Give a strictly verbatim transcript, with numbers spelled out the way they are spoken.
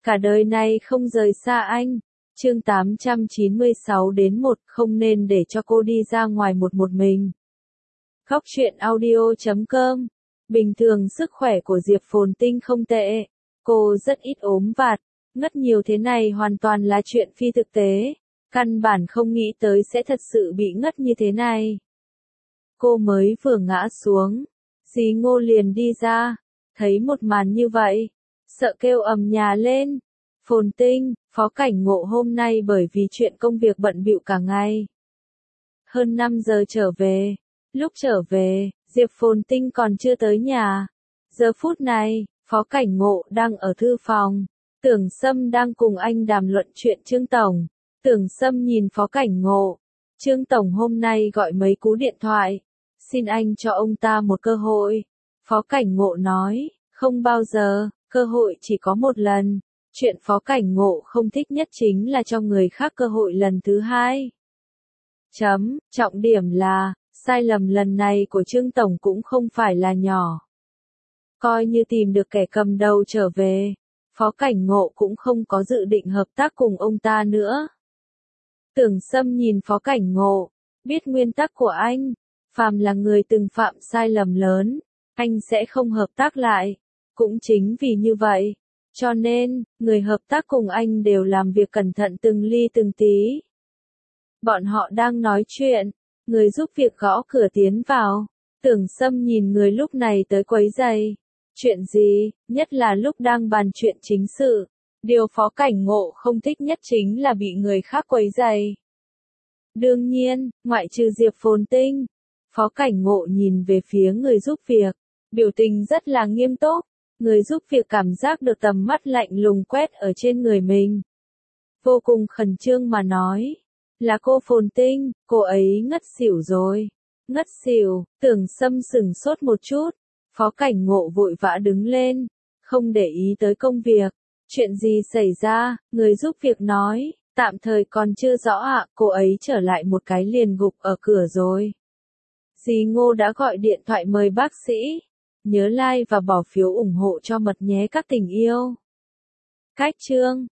cả đời này không rời xa anh. Chương tám trăm chín mươi sáu đến một, không nên để cho cô đi ra ngoài một một mình. Góc truyện audio chấm com. Bình thường sức khỏe của Diệp Phồn Tinh không tệ. Cô rất ít ốm vặt, ngất nhiều thế này hoàn toàn là chuyện phi thực tế. Căn bản không nghĩ tới sẽ thật sự bị ngất như thế này. Cô mới vừa ngã xuống, dì Ngô liền đi ra, thấy một màn như vậy, sợ kêu ầm nhà lên. Phồn Tinh, Phó Cảnh Ngộ hôm nay bởi vì chuyện công việc bận bịu cả ngày. Hơn năm giờ trở về, lúc trở về, Diệp Phồn Tinh còn chưa tới nhà. Giờ phút này, Phó Cảnh Ngộ đang ở thư phòng, Tưởng Sâm đang cùng anh đàm luận chuyện Trương Tổng. Tưởng Sâm nhìn Phó Cảnh Ngộ, Trương Tổng hôm nay gọi mấy cú điện thoại, xin anh cho ông ta một cơ hội. Phó Cảnh Ngộ nói, không bao giờ, cơ hội chỉ có một lần. Chuyện Phó Cảnh Ngộ không thích nhất chính là cho người khác cơ hội lần thứ hai. Chấm, trọng điểm là, sai lầm lần này của Trương Tổng cũng không phải là nhỏ. Coi như tìm được kẻ cầm đầu trở về, Phó Cảnh Ngộ cũng không có dự định hợp tác cùng ông ta nữa. Tưởng Sâm nhìn Phó Cảnh Ngộ, biết nguyên tắc của anh, phàm là người từng phạm sai lầm lớn, anh sẽ không hợp tác lại. Cũng chính vì như vậy, cho nên, người hợp tác cùng anh đều làm việc cẩn thận từng ly từng tí. Bọn họ đang nói chuyện, người giúp việc gõ cửa tiến vào. Tưởng Sâm nhìn người lúc này tới quấy giày. Chuyện gì, nhất là lúc đang bàn chuyện chính sự. Điều Phó Cảnh Ngộ không thích nhất chính là bị người khác quấy giày. Đương nhiên, ngoại trừ Diệp Phồn Tinh, Phó Cảnh Ngộ nhìn về phía người giúp việc, biểu tình rất là nghiêm túc. Người giúp việc cảm giác được tầm mắt lạnh lùng quét ở trên người mình. Vô cùng khẩn trương mà nói, là cô Phồn Tinh, cô ấy ngất xỉu rồi. Ngất xỉu, Tưởng Sâm sửng sốt một chút, Phó Cảnh Ngộ vội vã đứng lên, không để ý tới công việc. Chuyện gì xảy ra, người giúp việc nói, tạm thời còn chưa rõ ạ, cô ấy trở lại một cái liền gục ở cửa rồi. Dì Ngô đã gọi điện thoại mời bác sĩ. Nhớ like và bỏ phiếu ủng hộ cho Mật nhé các tình yêu. Cách chương